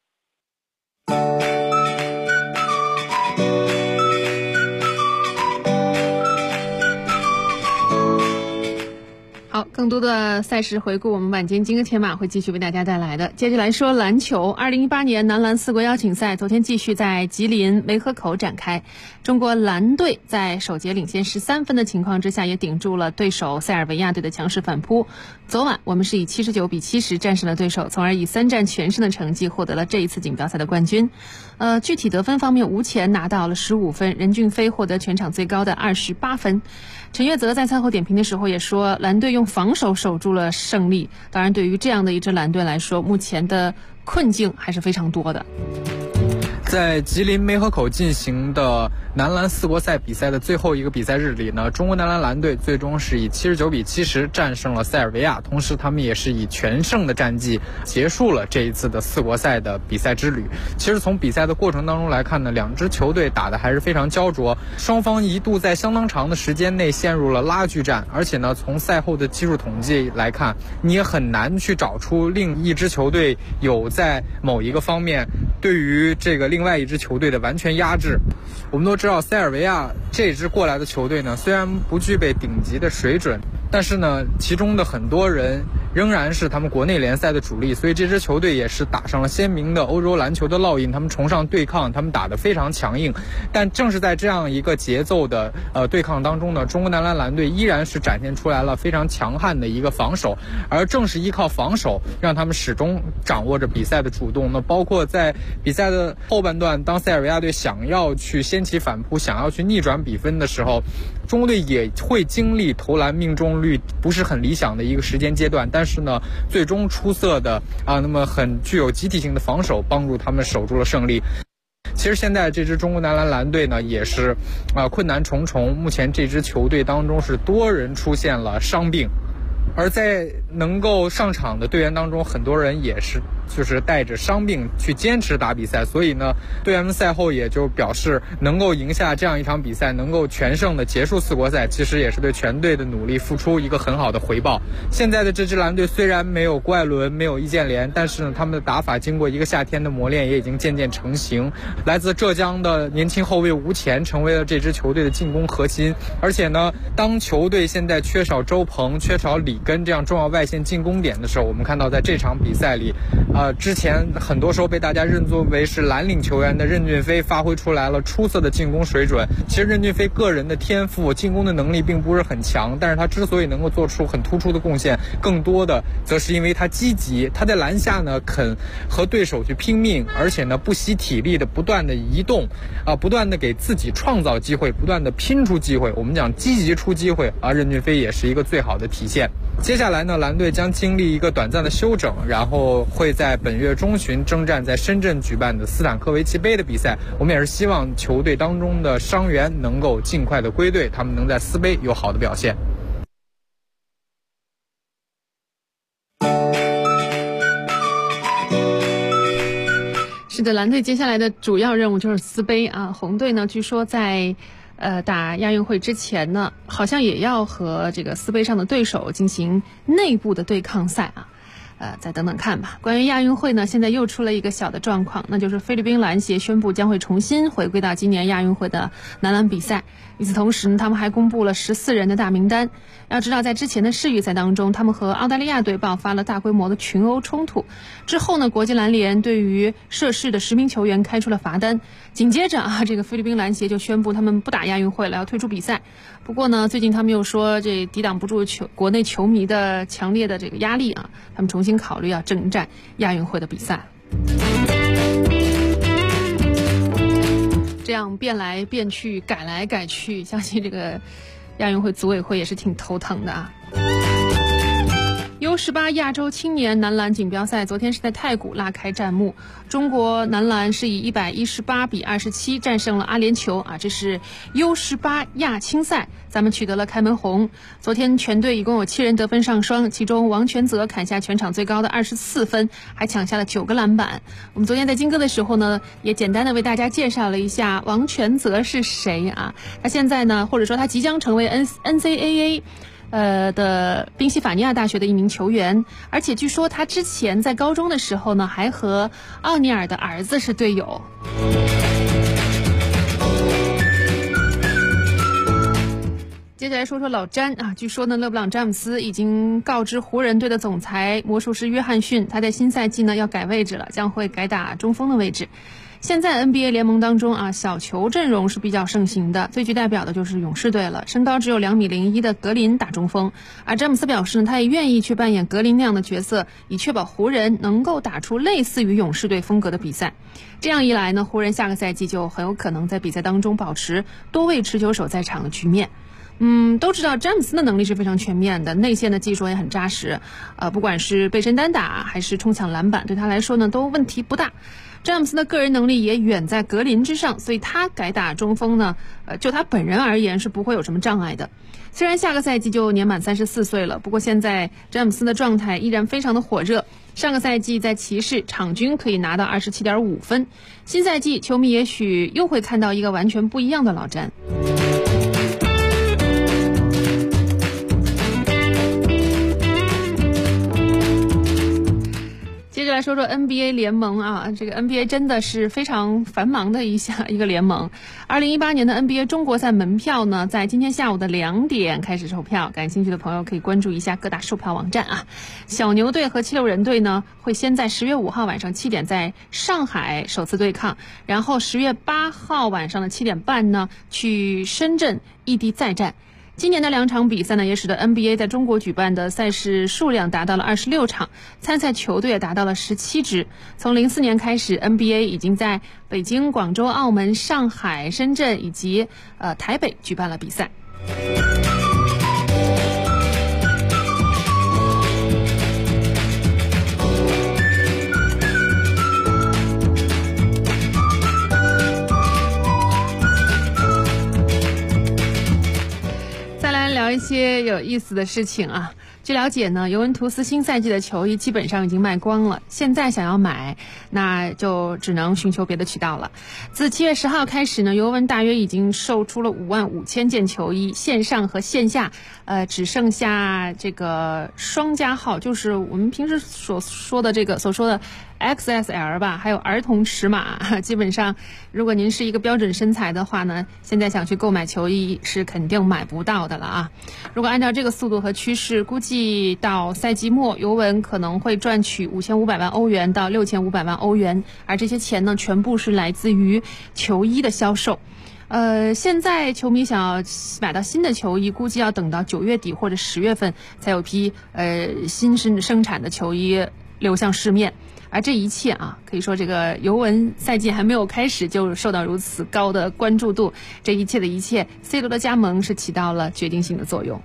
好，更多的赛事回顾，我们晚间金戈铁马会继续为大家带来的。接着来说篮球，2018年男篮4国邀请赛昨天继续在吉林梅河口展开。中国篮队在首节领先13分的情况之下，也顶住了对手塞尔维亚队的强势反扑。昨晚我们是以79比70战胜了对手，从而以3战全胜的成绩获得了这一次锦标赛的冠军。具体得分方面，吴前拿到了15分，任骏飞获得全场最高的28分。陈悦泽在赛后点评的时候也说，蓝队用防守守住了胜利。当然，对于这样的一支蓝队来说，目前的困境还是非常多的。 在吉林梅河口进行的男篮4国赛比赛的最后一个比赛日里呢，中国男篮篮队最终是以79比70战胜了塞尔维亚，同时他们也是以全胜的战绩结束了这一次的4国赛的比赛之旅。其实从比赛的过程当中来看呢，两支球队打得还是非常焦灼，双方一度在相当长的时间内陷入了拉锯战，而且呢，从赛后的技术统计来看，你也很难去找出另一支球队有在某一个方面对于这个另外一支球队的完全压制。我们都知道塞尔维亚这支过来的球队呢，虽然不具备顶级的水准，但是呢，其中的很多人仍然是他们国内联赛的主力，所以这支球队也是打上了鲜明的欧洲篮球的烙印。他们崇尚对抗，他们打得非常强硬。但正是在这样一个节奏的对抗当中呢，中国男篮篮队依然是展现出来了非常强悍的一个防守，而正是依靠防守，让他们始终掌握着比赛的主动。那包括在比赛的后半段，当塞尔维亚队想要去掀起反扑，想要去逆转比分的时候，中国队也会经历投篮命中率不是很理想的一个时间阶段，但是呢，最终出色的那么很具有集体性的防守帮助他们守住了胜利。其实现在这支中国男篮篮队呢，也是困难重重，目前这支球队当中是多人出现了伤病，而在能够上场的队员当中，很多人也是就是带着伤病去坚持打比赛，所以呢，队员们赛后也就表示，能够赢下这样一场比赛，能够全胜的结束4国赛，其实也是对全队的努力付出一个很好的回报。现在的这支蓝队虽然没有郭艾伦，没有易建联，但是呢，他们的打法经过一个夏天的磨练，也已经渐渐成型。来自浙江的年轻后卫吴前成为了这支球队的进攻核心，而且呢，当球队现在缺少周鹏、缺少里根这样重要外线进攻点的时候，我们看到在这场比赛里，之前很多时候被大家认作为是蓝领球员的任骏飞发挥出来了出色的进攻水准。其实任骏飞个人的天赋、进攻的能力并不是很强，但是他之所以能够做出很突出的贡献，更多的则是因为他积极，他在篮下呢肯和对手去拼命，而且呢不惜体力的不断的移动，不断的给自己创造机会，不断的拼出机会。我们讲积极出机会，任骏飞也是一个最好的体现。接下来呢，蓝队将经历一个短暂的休整，然后会在本月中旬征战在深圳举办的斯坦科维奇杯的比赛。我们也是希望球队当中的伤员能够尽快的归队，他们能在斯杯有好的表现。 是的，蓝队接下来的主要任务就是斯杯啊。红队呢，据说在打亚运会之前呢，好像也要和这个斯杯上的对手进行内部的对抗赛啊。再等等看吧。关于亚运会呢，现在又出了一个小的状况，那就是菲律宾篮协宣布将会重新回归到今年亚运会的男篮比赛。 与此同时呢，他们还公布了14人的大名单。要知道，在之前的世预赛当中，他们和澳大利亚队爆发了大规模的群殴冲突。之后呢，国际篮联对于涉事的10名球员开出了罚单。紧接着这个菲律宾篮协就宣布他们不打亚运会了，要退出比赛。不过呢，最近他们又说这抵挡不住国内球迷的强烈的这个压力他们重新考虑要征战亚运会的比赛。这样变来变去，改来改去，相信这个亚运会组委会也是挺头疼的U18 亚洲青年男篮锦标赛昨天是在太谷拉开战幕，中国男篮是以118比27战胜了阿联酋这是 U18 亚青赛，咱们取得了开门红。昨天全队一共有7人得分上双，其中王全泽砍下全场最高的24分，还抢下了9个篮板。我们昨天在金歌的时候呢，也简单的为大家介绍了一下王全泽是谁他现在呢，或者说他即将成为 NCAA的宾夕法尼亚大学的一名球员，而且据说他之前在高中的时候呢，还和奥尼尔的儿子是队友。接下来说说老詹据说呢，勒布朗詹姆斯已经告知湖人队的总裁魔术师约翰逊，他在新赛季呢要改位置了，将会改打中锋的位置。现在 NBA 联盟当中小球阵容是比较盛行的，最具代表的就是勇士队了，身高只有2.01米的格林打中锋，而詹姆斯表示呢，他也愿意去扮演格林那样的角色，以确保湖人能够打出类似于勇士队风格的比赛。这样一来呢，湖人下个赛季就很有可能在比赛当中保持多位持球手在场的局面。都知道詹姆斯的能力是非常全面的，内线的技术也很扎实，不管是背身单打还是冲抢篮板，对他来说呢都问题不大。詹姆斯的个人能力也远在格林之上，所以他改打中锋呢，就他本人而言是不会有什么障碍的。虽然下个赛季就年满34岁了，不过现在詹姆斯的状态依然非常的火热。上个赛季在骑士场均可以拿到 27.5 分，新赛季球迷也许又会看到一个完全不一样的老詹。接着来说说 NBA 联盟这个 NBA 真的是非常繁忙的一个联盟。2018年的 NBA 中国赛门票呢，在今天下午的2点开始售票，感兴趣的朋友可以关注一下各大售票网站小牛队和76人队呢，会先在10月5号晚上7点在上海首次对抗，然后10月8号晚上的7点半呢，去深圳异地再战。今年的2场比赛呢，也使得 NBA 在中国举办的赛事数量达到了26场，参赛球队也达到了17支。从04年开始 ，NBA 已经在北京、广州、澳门、上海、深圳以及台北举办了比赛。聊一些有意思的事情据了解呢，尤文图斯新赛季的球衣基本上已经卖光了，现在想要买那就只能寻求别的渠道了。自7月10号开始呢，尤文大约已经售出了55000件球衣，线上和线下只剩下这个双加号，就是我们平时所说的 XSL 吧，还有儿童尺码。基本上如果您是一个标准身材的话呢，现在想去购买球衣是肯定买不到的了如果按照这个速度和趋势，估计到赛季末尤文可能会赚取5500万欧元到6500万欧元，而这些钱呢，全部是来自于球衣的销售。现在球迷想要买到新的球衣，估计要等到9月底或者10月份才有批新生产的球衣流向市面。而这一切可以说这个尤文赛季还没有开始就受到如此高的关注度，这一切的一切 C 罗的加盟是起到了决定性的作用。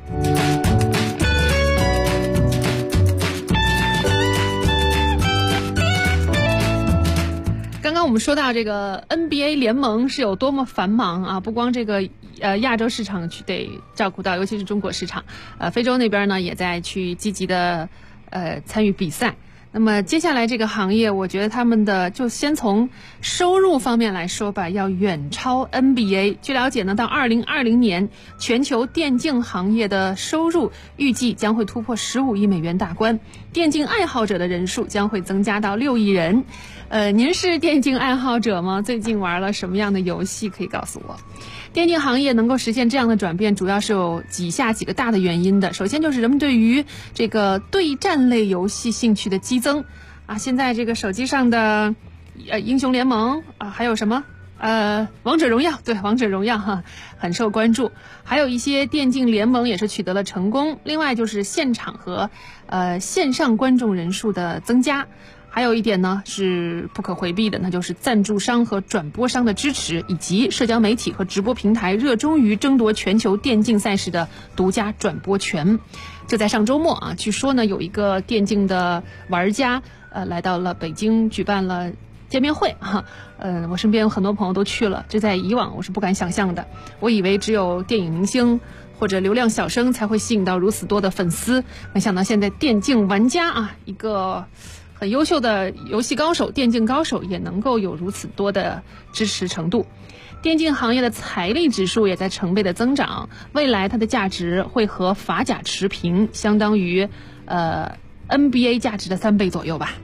刚刚我们说到这个 NBA 联盟是有多么繁忙不光这个亚洲市场去得照顾到，尤其是中国市场，非洲那边呢也在去积极的参与比赛。 那么接下来这个行业，我觉得他们的就先从收入方面来说吧，要远超 NBA。据了解呢，到2020年，全球电竞行业的收入预计将会突破15亿美元大关，电竞爱好者的人数将会增加到6亿人。您是电竞爱好者吗？最近玩了什么样的游戏？可以告诉我。电竞行业能够实现这样的转变，主要是有以下几个大的原因的。首先就是人们对于这个对战类游戏兴趣的激增啊，现在这个手机上的英雄联盟啊，还有什么王者荣耀，对，王者荣耀哈很受关注，还有一些电竞联盟也是取得了成功。另外就是现场和线上观众人数的增加。还有一点呢是不可回避的，那就是赞助商和转播商的支持，以及社交媒体和直播平台热衷于争夺全球电竞赛事的独家转播权。就在上周末啊，据说呢有一个电竞的玩家来到了北京举办了见面会哈，我身边有很多朋友都去了，这在以往我是不敢想象的，我以为只有电影明星或者流量小生才会吸引到如此多的粉丝，没想到现在电竞玩家啊，一个很优秀的游戏高手、电竞高手也能够有如此多的支持程度。电竞行业的财力指数也在成倍的增长，未来它的价值会和法甲持平，相当于NBA 价值的3倍左右吧。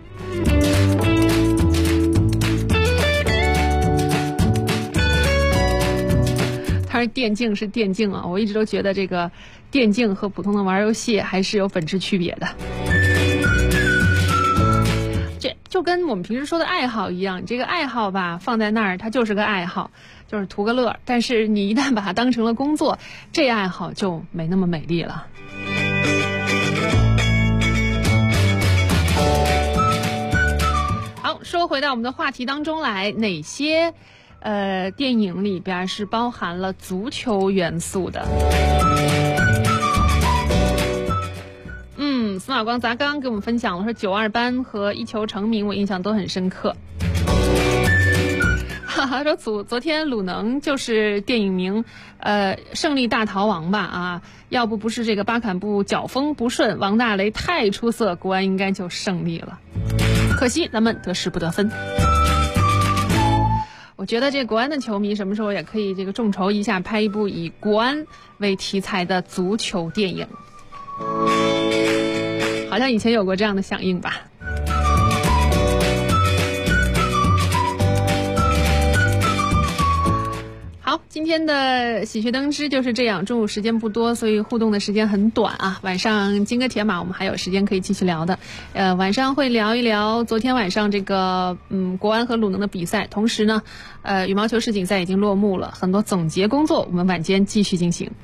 当然电竞是电竞啊，我一直都觉得这个电竞和普通的玩游戏还是有本质区别的。这就跟我们平时说的爱好一样，你这个爱好吧放在那儿，它就是个爱好，就是图个乐，但是你一旦把它当成了工作，这爱好就没那么美丽了。好，说回到我们的话题当中来，哪些电影里边是包含了足球元素的？司马光砸缸给我们分享了说92班和一球成名，我印象都很深刻。说昨天鲁能就是电影名胜利大逃亡吧啊，要不是这个巴坎布脚风不顺，王大雷太出色，国安应该就胜利了，可惜咱们得失不得分。我觉得这国安的球迷什么时候也可以这个众筹一下，拍一部以国安为题材的足球电影，好像以前有过这样的响应吧。好，今天的喜鹊登枝就是这样，中午时间不多，所以互动的时间很短啊。晚上金戈铁马我们还有时间可以继续聊的，晚上会聊一聊昨天晚上这个国安和鲁能的比赛，同时呢羽毛球世锦赛已经落幕了，很多总结工作我们晚间继续进行。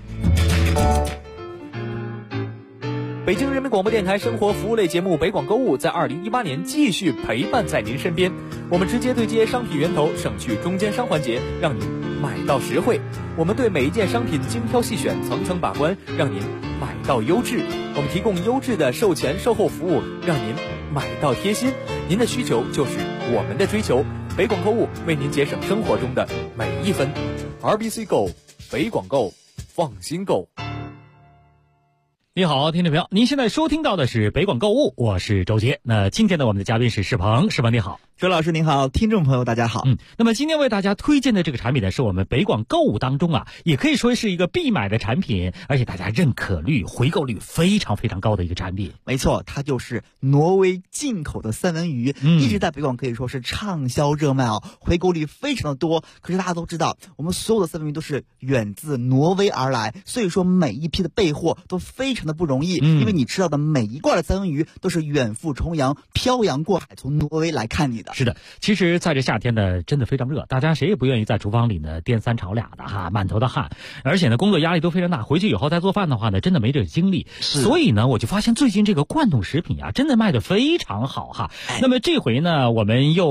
北京人民广播电台生活服务类节目北广购物在2018年继续陪伴在您身边，我们直接对接商品源头，省去中间商环节，让您买到实惠。我们对每一件商品精挑细选，层层把关，让您买到优质。我们提供优质的售前售后服务，让您买到贴心。您的需求就是我们的追求，北广购物为您节省生活中的每一分。RBC Go， 北广购，放心购。 你好，听众朋友，您现在收听到的是北广购物，我是周杰。那今天呢，我们的嘉宾是世鹏，世鹏你好。 周老师您好，听众朋友大家好。 那么今天为大家推荐的这个产品呢，是我们北广购物当中也可以说是一个必买的产品，而且大家认可率、回购率非常非常高的一个产品。 没错，它就是挪威进口的三文鱼，一直在北广可以说是畅销热卖回购率非常的多。可是大家都知道，我们所有的三文鱼都是远自挪威而来，所以说每一批的备货都非常的不容易，因为你吃到的每一罐的三文鱼都是远赴重洋、漂洋过海从挪威来看你的。 是的，其实在这夏天呢，真的非常热，大家谁也不愿意在厨房里呢颠三炒俩的满头的汗，而且呢工作压力都非常大，回去以后再做饭的话呢，真的没这个精力。所以呢，我就发现最近这个罐头食品真的卖得非常好哈。那么这回呢，我们又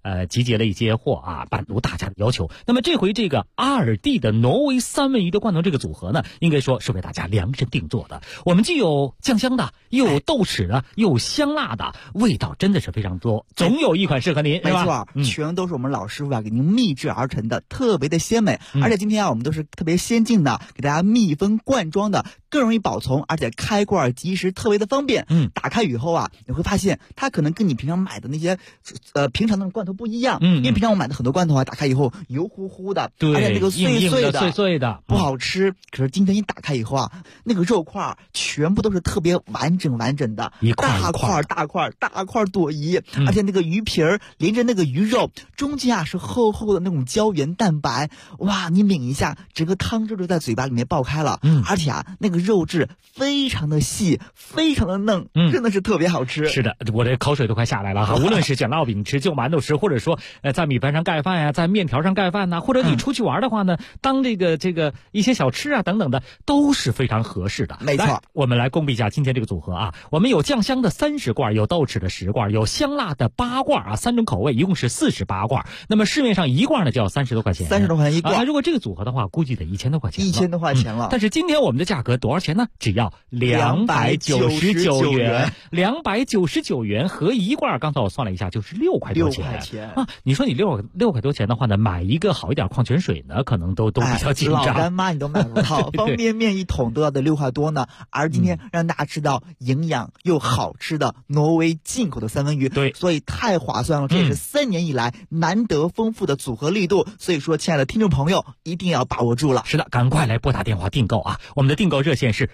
集结了一些货啊，满足大家的要求。那么这回这个阿尔蒂的挪威三文鱼的罐头这个组合呢，应该说是为大家量身定做的。我们既有酱香的，又有豆豉的，又有香辣的，味道真的是非常多，总有一款适合您， 没是吧？ 错，全都是我们老师傅啊给您秘制而成的，特别的鲜美。而且今天啊，我们都是特别先进的，给大家密封罐装的，更容易保存，而且开罐即食，特别的方便。打开以后啊，你会发现它可能跟你平常买的那些平常那种罐头不一样。因为平常我买的很多罐头啊，打开以后油乎乎的， 对， 而且那个碎碎的不好吃。可是今天一打开以后啊，那个肉块全部都是特别完整的， 一块大块朵颐，而且那个鱼皮儿连着那个鱼肉，中间啊是厚厚的那种胶原蛋白，哇，你抿一下，整个汤汁就在嘴巴里面爆开了。而且啊，那个肉质非常的细，非常的嫩，真的是特别好吃。 是的，我这口水都快下来了哈！无论是卷烙饼吃、就馒头吃，或者说在米饭上盖饭呀，在面条上盖饭呐，或者你出去玩的话呢，当这个一些小吃啊等等的，都是非常合适的。 没错， 我们来公布一下今天这个组合啊，我们有酱香的30罐，有豆豉的10罐，有香辣的8罐啊，3种口味，一共是48罐。那么市面上一罐呢就要30多块钱 ，30多块钱一罐。 如果这个组合的话，估计得1000多块钱 ，1000多块钱了。 但是今天我们的价格多少钱呢？只要299元，299元合一罐。刚才我算了一下，就是6块多钱啊！你说你6块多钱的话呢，买一个好一点矿泉水呢，可能都比较紧张。 老干妈你都买不到，方便面1桶都要得6块多呢。而今天让大家吃到营养又好吃的挪威进口的三文鱼， 对， 所以太划算了。这也是3年以来难得丰富的组合力度，所以说，亲爱的听众朋友，一定要把握住了。 是的，赶快来拨打电话订购啊！我们的订购热线是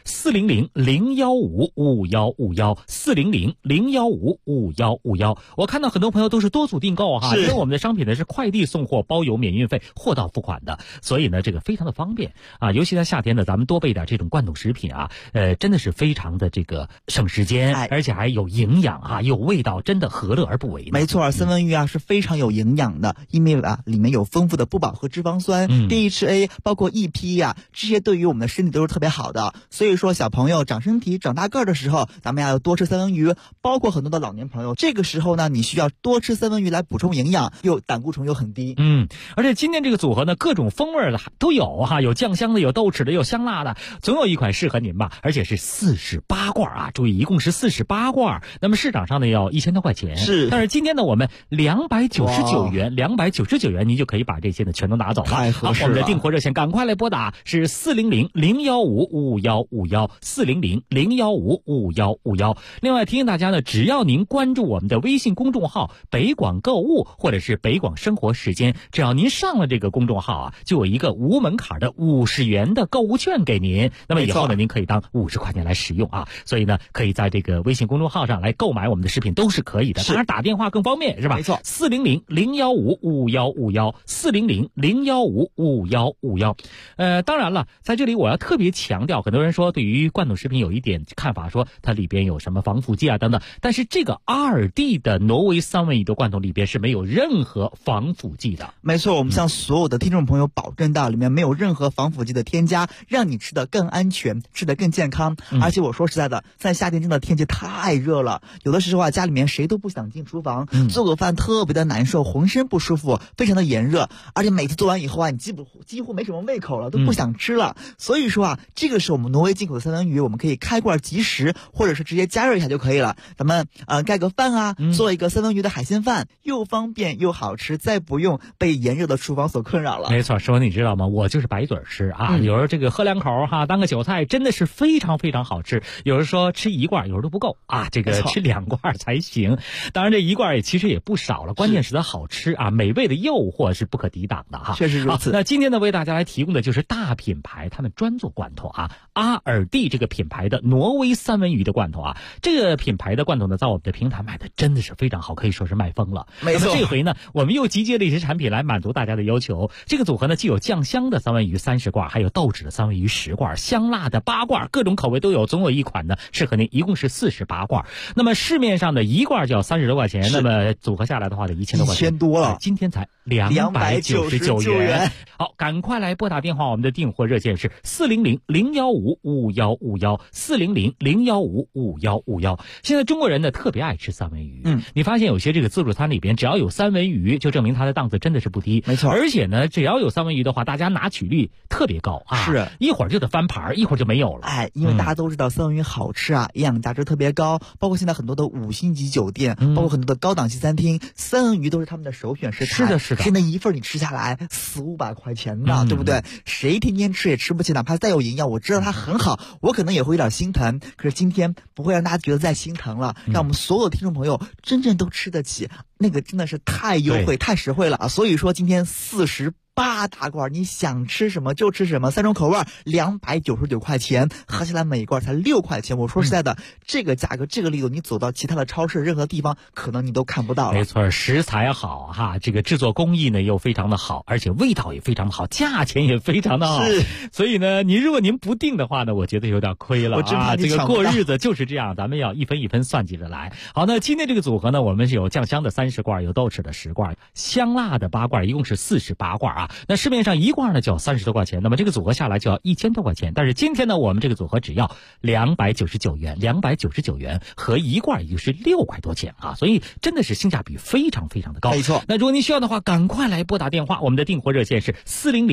400-015-5151，400-015-5151。我看到很多朋友都是多组订购哈，因为我们的商品呢是快递送货，包邮免运费，货到付款的，所以呢这个非常的方便啊。尤其在夏天呢，咱们多备点这种罐头食品啊，真的是非常的这个省时间，而且还有营养啊，有味道，真的何乐而不为呢？ 没错，三文鱼啊是非常有营养的，因为啊里面有丰富的不饱和脂肪酸、DHA， 包括 EPA 啊，这些对于我们的身体都是特别好的。所以说，小朋友长身体、长大个儿的时候，咱们要多吃三文鱼。包括很多的老年朋友，这个时候呢，你需要多吃三文鱼来补充营养，又胆固醇又很低。 而且今天这个组合呢，各种风味的都有哈，有酱香的，有豆豉的，有香辣的，总有一款适合您吧。而且是48罐啊，注意，一共是48罐。那么市场上呢要1000多块钱， 是。 但是今天呢，我们299元，您就可以把这些呢全都拿走了。 太合适了。 我们的订货热线赶快来拨打，是400-015-5151，400-015-5151。另外提醒大家呢，只要您关注我们的微信公众号北广购物或者是北广生活时间，只要您上了这个公众号啊，就有一个无门槛的50元的购物券给您。那么以后呢，您可以当50块钱来使用啊。所以呢，可以在这个微信公众号上来购买我们的食品都是可以的。当然打电话更方便是吧？ 没错 ，400-015-5151，400-015-5151。当然了，在这里我要特别强调，很多人说对于罐头食品有一点看法，说它里边有什么防腐剂啊等等，但是这个阿尔蒂的挪威三文鱼的罐头里边是没有任何防腐剂的。 没错，我们向所有的听众朋友保证到里面没有任何防腐剂的添加，让你吃得更安全，吃得更健康。而且我说实在的，在夏天真的天气太热了，有的时候啊家里面谁都不想进厨房，做个饭特别的难受，浑身不舒服，非常的炎热，而且每次做完以后啊，你几乎没什么胃口了，都不想吃了。所以说啊，这个是我们挪威进口的三文鱼，我们可以开罐即食，或者是直接加热一下就可以了。咱们盖个饭啊，做一个三文鱼的海鲜饭，又方便又好吃，再不用被炎热的厨房所困扰了。 没错，说你知道吗？我就是白嘴吃啊，有时候这个喝2口哈，当个韭菜，真的是非常非常好吃。有人说吃1罐，有时候都不够啊，这个吃2罐才行。当然这1罐其实也不少了，关键是它好吃啊，美味的诱惑是不可抵挡的哈。 确实如此。 那今天呢，为大家来提供的就是大品牌他们专做罐头啊，阿尔蒂这个品牌的挪威三文鱼的罐头啊，这个品牌的罐头呢，在我们的平台卖的真的是非常好，可以说是卖疯了。 没错。 那么这回呢，我们又集结了一些产品来满足大家的要求。这个组合呢，既有酱香的三文鱼30罐，还有豆豉的三文鱼10罐，香辣的8罐，各种口味都有，总有一款呢适合您，一共是48罐。那么市面上的1罐就要30多块钱，那么组合下来的话得1000多块钱， 1000多了。 今天才299元。好，赶快来拨打电话，我们的订货热线是400-015-5151，400-015-5151。现在中国人呢特别爱吃三文鱼，你发现有些这个自助餐里边面只要有三文鱼，就证明它的档次真的是不低。 没错， 而且呢，只要有三文鱼的话，大家拿取率特别高啊， 是一会儿就得翻盘，一会儿就没有了。 因为大家都知道三文鱼好吃啊，营养价值特别高，包括现在很多的5星级酒店，包括很多的高档级餐厅，三文鱼都是他们的首选食材。 是的，是的。 现在一份你吃下来400-500块钱的，对不对？谁天天吃也吃不起，哪怕再有营养，我知道它很好，我可能也会有点心疼。可是今天不会让大家觉得再心疼了，让我们所有的听众朋友真正都吃得起，那个真的是太优惠、太实惠了啊！所以说今天48大罐，你想吃什么就吃什么，3种口味，299块钱，合起来每一罐才6块钱。我说实在的，这个价格、这个力度，你走到其他的超市任何地方，可能你都看不到了。 没错，食材好哈，这个制作工艺呢又非常的好，而且味道也非常的好，价钱也非常的好。 是， 所以呢，如果您不定的话呢，我觉得有点亏了。 我真怕你这个过日子就是这样，咱们要一分一分算计着来。好，那今天这个组合呢，我们是有酱香的30罐，有豆豉的10罐，香辣的8罐，一共是48罐啊。那市面上一罐呢就要30多块钱，那么这个组合下来就要1000多块钱。但是今天呢，我们这个组合只要299元，合一罐也就是6块多钱啊，所以真的是性价比非常非常的高。 没错。 那如果您需要的话，赶快来拨打电话，我们的订货热线是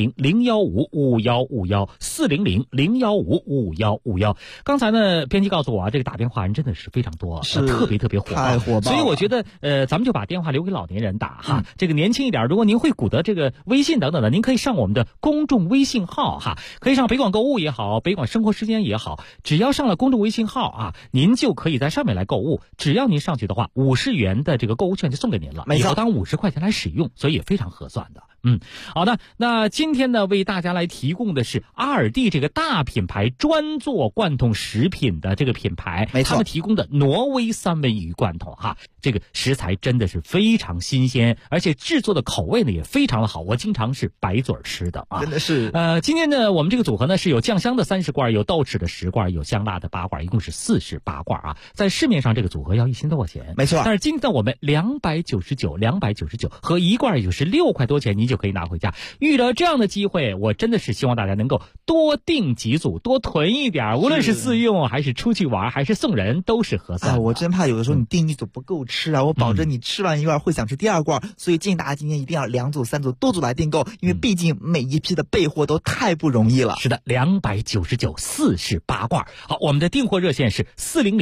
400-015-5151，400-015-5151。刚才呢，编辑告诉我啊，这个打电话人真的是非常多， 是特别火爆， 太火爆了。 所以我觉得咱们就把电话留给老年人打哈，这个年轻一点，如果您会鼓捣这个微信等等的，您可以上我们的公众微信号哈，可以上北广购物也好，北广生活时间也好，只要上了公众微信号啊，您就可以在上面来购物。只要您上去的话，50元的这个购物券就送给您了，以后当50块钱来使用，所以也非常合算的。好的，那今天呢，为大家来提供的是阿尔蒂这个大品牌专做罐头食品的这个品牌， 没错， 他们提供的挪威三文鱼罐头哈，这个食材真的是非常新鲜，而且制作的口味呢也非常的好，我经常是白嘴吃的啊， 真的是。 今天呢，我们这个组合呢是有酱香的30罐，有豆豉的10罐，有香辣的8罐，一共是48罐啊。在市面上这个组合要1000多块钱， 没错。 但是今天我们299和一罐也就是6块多钱，您就可以拿回家。遇到这样的机会，我真的是希望大家能够多订几组，多囤一点，无论是自用还是出去玩还是送人，都是合算的。 我真怕有的时候你订一组不够吃啊，我保证你吃完一罐会想吃第2罐，所以建议大家今天一定要2组、3组多组来订购，因为毕竟每一批的备货都太不容易了。 是的，29948罐。好，我们的订货热线是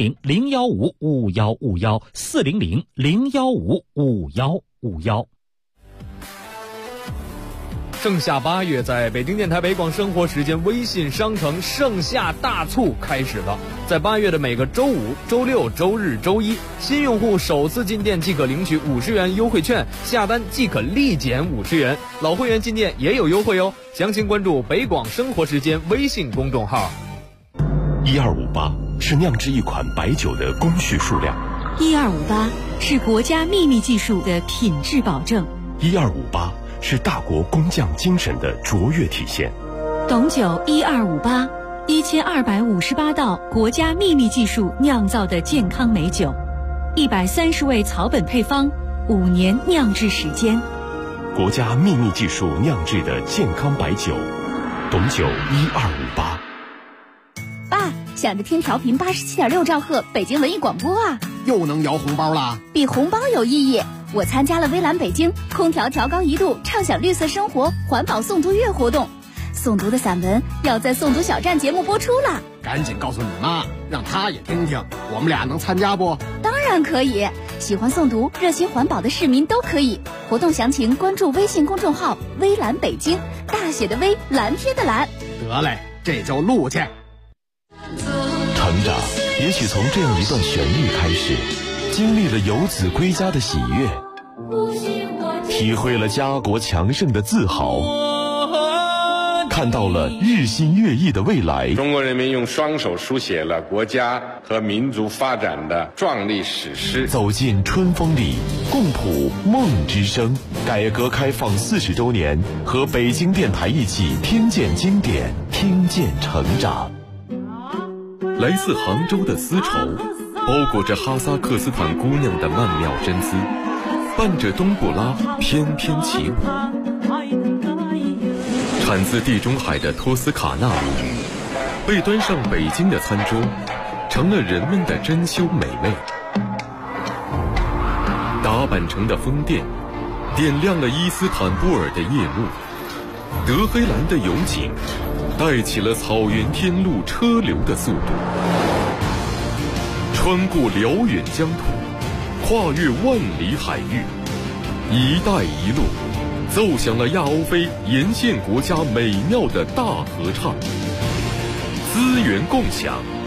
400-015-5151，400-015-5151。 盛夏8月，在北京电台北广生活时间微信商城盛夏大促开始了。在8月的每个周5、周6、周日、周一，新用户首次进店即可领取50元优惠券，下单即可立减50元。老会员进店也有优惠哦。详情关注北广生活时间微信公众号。 1258是酿制一款白酒的工序数量 ，1258是国家秘密技术的品质保证 ，1258是大国工匠精神的卓越体现。 董酒1258，1258道国家秘密技术酿造的健康美酒，130味草本配方，5年酿制时间。 国家秘密技术酿制的健康白酒，董酒1258。 爸，想着听调频87.6兆赫北京文艺广播啊， 又能摇红包啦！ 比红包有意义。我参加了微蓝北京空调调高1度畅享绿色生活环保诵读月活动，诵读的散文要在诵读小站节目播出了。 赶紧告诉你妈，让她也听听，我们俩能参加不？ 当然可以，喜欢诵读热心环保的市民都可以。活动详情关注微信公众号微蓝北京，大写的微，蓝天的蓝。 得嘞，这就录去。 成长也许从这样一段旋律开始，经历了游子归家的喜悦，体会了家国强盛的自豪，看到了日新月异的未来。 中国人民用双手书写了国家和民族发展的壮丽史诗。 走进春风里，共谱梦之声。改革开放40周年，和北京电台一起听见经典，听见成长。 来自杭州的丝绸，包裹着哈萨克斯坦姑娘的曼妙真姿，伴着冬不拉翩翩起舞。产自地中海的托斯卡纳米，被端上北京的餐桌，成了人们的珍馐美味。搭阪城的风电，点亮了伊斯坦布尔的夜幕。德黑兰的油井带起了草原天路车流的速度，穿过辽远疆土，跨越万里海域，一带一路奏响了亚欧非沿线国家美妙的大合唱。资源共享，